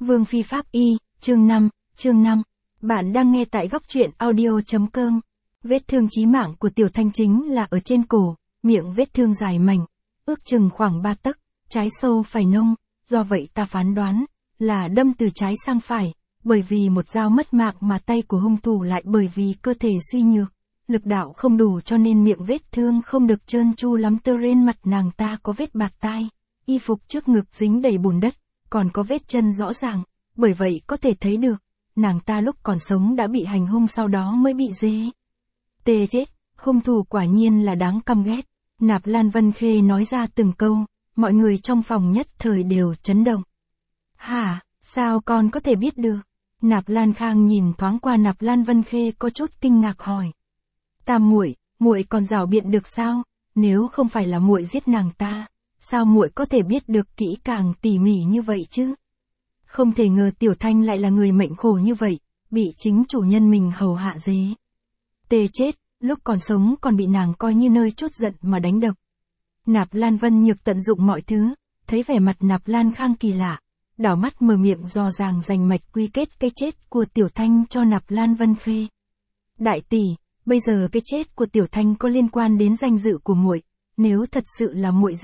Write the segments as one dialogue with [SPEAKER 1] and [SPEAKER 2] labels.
[SPEAKER 1] Vương phi pháp y, chương 5. Bạn đang nghe tại góc truyện audio.com. Vết thương chí mạng của Tiểu Thanh chính là ở trên cổ, miệng vết thương dài mảnh, ước chừng khoảng 3 tấc, trái sâu phải nông, do vậy ta phán đoán là đâm từ trái sang phải, bởi vì một dao mất mạng mà tay của hung thủ lại bởi vì cơ thể suy nhược, lực đạo không đủ cho nên miệng vết thương không được trơn tru lắm. Trên mặt nàng ta có vết bạt tai, y phục trước ngực dính đầy bùn đất, còn có vết chân rõ ràng, bởi vậy có thể thấy được, nàng ta lúc còn sống đã bị hành hung sau đó mới bị tê chết, hung thủ quả nhiên là đáng căm ghét. Nạp Lan Vân Khê nói ra từng câu, mọi người trong phòng nhất thời đều chấn động. Hả, sao con có thể biết được? Nạp Lan Khang nhìn thoáng qua Nạp Lan Vân Khê có chút kinh ngạc hỏi. Tam muội còn rảo biện được sao? Nếu không phải là muội giết nàng ta, sao muội có thể biết được kỹ càng tỉ mỉ như vậy chứ? Không thể ngờ Tiểu Thanh lại là người mệnh khổ như vậy, bị chính chủ nhân mình hầu hạ tê chết, lúc còn sống còn bị nàng coi như nơi chốt giận mà đánh đập. Nạp Lan Vân Nhược tận dụng mọi thứ, thấy vẻ mặt Nạp Lan Khang kỳ lạ, đảo mắt mở miệng dò dàng rành mạch quy kết cái chết của Tiểu Thanh cho Nạp Lan Vân Khê. Đại tỷ, bây giờ cái chết của Tiểu Thanh có liên quan đến danh dự của muội, nếu thật sự là muội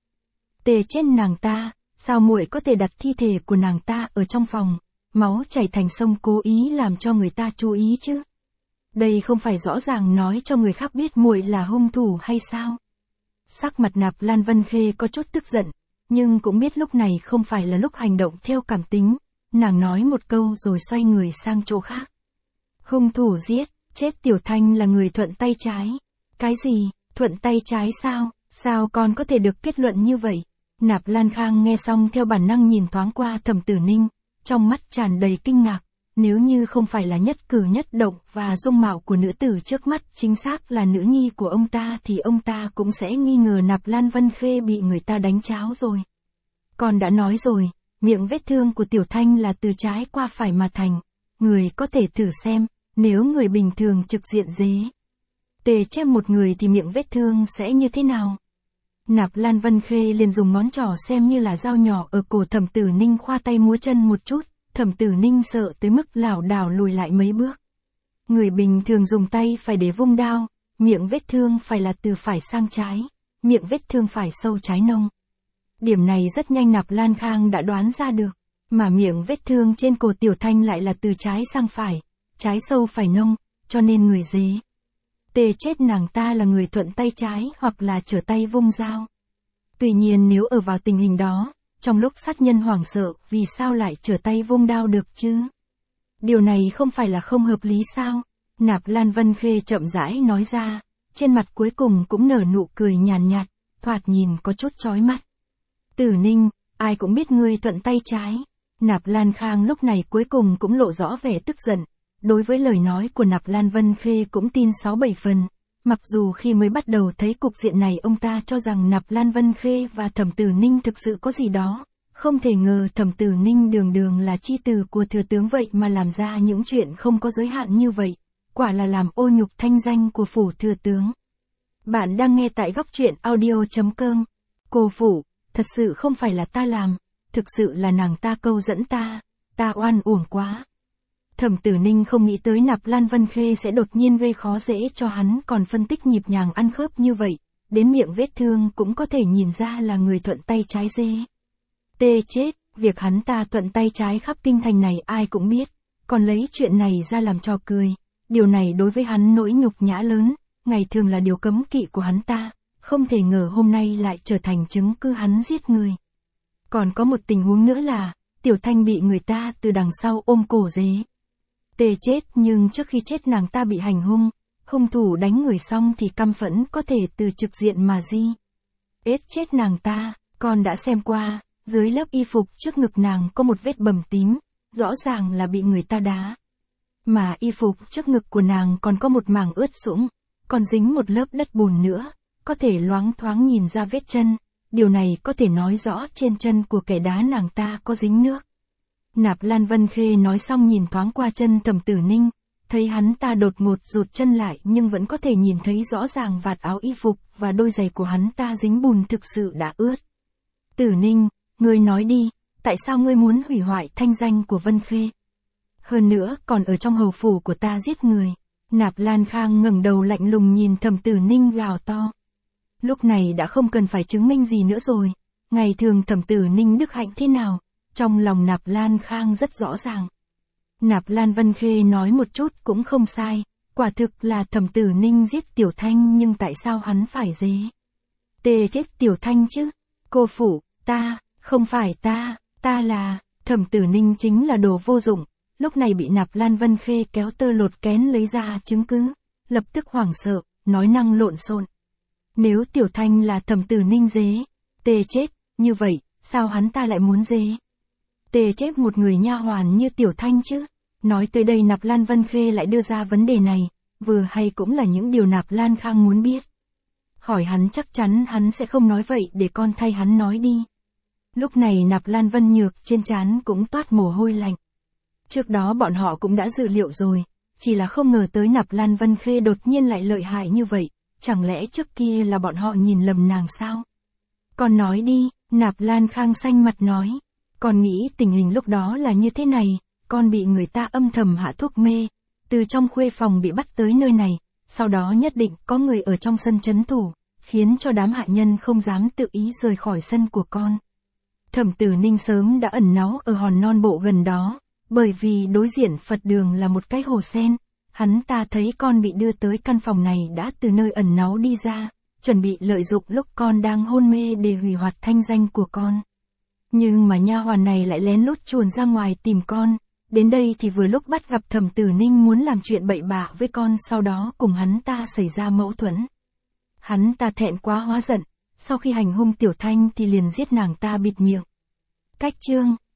[SPEAKER 1] tê chết nàng ta, sao muội có thể đặt thi thể của nàng ta ở trong phòng, máu chảy thành sông cố ý làm cho người ta chú ý chứ? Đây không phải rõ ràng nói cho người khác biết muội là hung thủ hay sao? Sắc mặt Nạp Lan Vân Khê có chút tức giận, nhưng cũng biết lúc này không phải là lúc hành động theo cảm tính, nàng nói một câu rồi xoay người sang chỗ khác. Hung thủ giết chết Tiểu Thanh là người thuận tay trái. Cái gì, thuận tay trái sao? Sao con có thể được kết luận như vậy? Nạp Lan Khang nghe xong theo bản năng nhìn thoáng qua Thẩm Tử Ninh, trong mắt tràn đầy kinh ngạc, nếu như không phải là nhất cử nhất động và dung mạo của nữ tử trước mắt chính xác là nữ nhi của ông ta thì ông ta cũng sẽ nghi ngờ Nạp Lan Vân Khê bị người ta đánh cháo rồi. Con đã nói rồi, miệng vết thương của Tiểu Thanh là từ trái qua phải mà thành, người có thể thử xem, nếu người bình thường trực diện tê chết một người thì miệng vết thương sẽ như thế nào? Nạp Lan Vân Khê liền dùng ngón trỏ xem như là dao nhỏ ở cổ Thẩm Tử Ninh khoa tay múa chân một chút, Thẩm Tử Ninh sợ tới mức lảo đảo lùi lại mấy bước. Người bình thường dùng tay phải để vung đao, miệng vết thương phải là từ phải sang trái, miệng vết thương phải sâu trái nông. Điểm này rất nhanh Nạp Lan Khang đã đoán ra được, mà miệng vết thương trên cổ Tiểu Thanh lại là từ trái sang phải, trái sâu phải nông, cho nên người tê chết nàng ta là người thuận tay trái hoặc là trở tay vung dao. Tuy nhiên nếu ở vào tình hình đó, trong lúc sát nhân hoảng sợ, vì sao lại trở tay vung đao được chứ? Điều này không phải là không hợp lý sao? Nạp Lan Vân Khê chậm rãi nói ra, trên mặt cuối cùng cũng nở nụ cười nhàn nhạt, thoạt nhìn có chút chói mắt. Tử Ninh, ai cũng biết ngươi thuận tay trái. Nạp Lan Khang lúc này cuối cùng cũng lộ rõ vẻ tức giận. Đối với lời nói của Nạp Lan Vân Khê cũng tin 6-7 phần, mặc dù khi mới bắt đầu thấy cục diện này ông ta cho rằng Nạp Lan Vân Khê và Thẩm Tử Ninh thực sự có gì đó, không thể ngờ Thẩm Tử Ninh đường là chi tử của thừa tướng vậy mà làm ra những chuyện không có giới hạn như vậy, quả là làm ô nhục thanh danh của phủ thừa tướng. Bạn đang nghe tại góc truyện audio.com. Cô phủ, thật sự không phải là ta làm, thực sự là nàng ta câu dẫn ta oan uổng quá. Thẩm Tử Ninh không nghĩ tới Nạp Lan Vân Khê sẽ đột nhiên gây khó dễ cho hắn, còn phân tích nhịp nhàng ăn khớp như vậy, đến miệng vết thương cũng có thể nhìn ra là người thuận tay trái tê chết, việc hắn ta thuận tay trái khắp kinh thành này ai cũng biết, còn lấy chuyện này ra làm trò cười, điều này đối với hắn nỗi nhục nhã lớn, ngày thường là điều cấm kỵ của hắn ta, không thể ngờ hôm nay lại trở thành chứng cứ hắn giết người. Còn có một tình huống nữa là, Tiểu Thanh bị người ta từ đằng sau ôm cổ tê chết, nhưng trước khi chết nàng ta bị hành hung, hung thủ đánh người xong thì căm phẫn có thể từ trực diện mà ết chết nàng ta. Con đã xem qua, dưới lớp y phục trước ngực nàng có một vết bầm tím, rõ ràng là bị người ta đá. Mà y phục trước ngực của nàng còn có một mảng ướt sũng, còn dính một lớp đất bùn nữa, có thể loáng thoáng nhìn ra vết chân, điều này có thể nói rõ trên chân của kẻ đá nàng ta có dính nước. Nạp Lan Vân Khê nói xong nhìn thoáng qua chân Thẩm Tử Ninh, thấy hắn ta đột ngột rụt chân lại nhưng vẫn có thể nhìn thấy rõ ràng vạt áo y phục và đôi giày của hắn ta dính bùn thực sự đã ướt. Tử Ninh, ngươi nói đi, tại sao ngươi muốn hủy hoại thanh danh của Vân Khê? Hơn nữa còn ở trong hầu phủ của ta giết người. Nạp Lan Khang ngẩng đầu lạnh lùng nhìn Thẩm Tử Ninh gào to. Lúc này đã không cần phải chứng minh gì nữa rồi. Ngày thường Thẩm Tử Ninh đức hạnh thế nào, trong lòng Nạp Lan Khang rất rõ ràng. Nạp Lan Vân Khê nói một chút cũng không sai, quả thực là Thẩm Tử Ninh giết Tiểu Thanh, nhưng tại sao hắn phải dế? Tê chết Tiểu Thanh chứ? Cô phụ, ta, không phải ta là, Thẩm Tử Ninh chính là đồ vô dụng, lúc này bị Nạp Lan Vân Khê kéo tơ lột kén lấy ra chứng cứ, lập tức hoảng sợ, nói năng lộn xộn. Nếu Tiểu Thanh là Thẩm Tử Ninh dế, tê chết, như vậy, sao hắn ta lại muốn dế? Tê chết một người nha hoàn như Tiểu Thanh chứ? Nói tới đây Nạp Lan Vân Khê lại đưa ra vấn đề này, vừa hay cũng là những điều Nạp Lan Khang muốn biết. Hỏi hắn chắc chắn hắn sẽ không nói vậy, để con thay hắn nói đi. Lúc này Nạp Lan Vân Nhược trên trán cũng toát mồ hôi lạnh. Trước đó bọn họ cũng đã dự liệu rồi, chỉ là không ngờ tới Nạp Lan Vân Khê đột nhiên lại lợi hại như vậy, chẳng lẽ trước kia là bọn họ nhìn lầm nàng sao? Con nói đi, Nạp Lan Khang xanh mặt nói. Con nghĩ tình hình lúc đó là như thế này, con bị người ta âm thầm hạ thuốc mê, từ trong khuê phòng bị bắt tới nơi này, sau đó nhất định có người ở trong sân trấn thủ, khiến cho đám hạ nhân không dám tự ý rời khỏi sân của con. Thẩm Tử Ninh sớm đã ẩn náu ở hòn non bộ gần đó, bởi vì đối diện Phật đường là một cái hồ sen, hắn ta thấy con bị đưa tới căn phòng này đã từ nơi ẩn náu đi ra, chuẩn bị lợi dụng lúc con đang hôn mê để hủy hoại thanh danh của con. Nhưng mà nha hoàn này lại lén lút chuồn ra ngoài tìm con, đến đây thì vừa lúc bắt gặp Thẩm Tử Ninh muốn làm chuyện bậy bạ với con, sau đó cùng hắn ta xảy ra mâu thuẫn. Hắn ta thẹn quá hóa giận, sau khi hành hung Tiểu Thanh thì liền giết nàng ta bịt miệng. Cách chương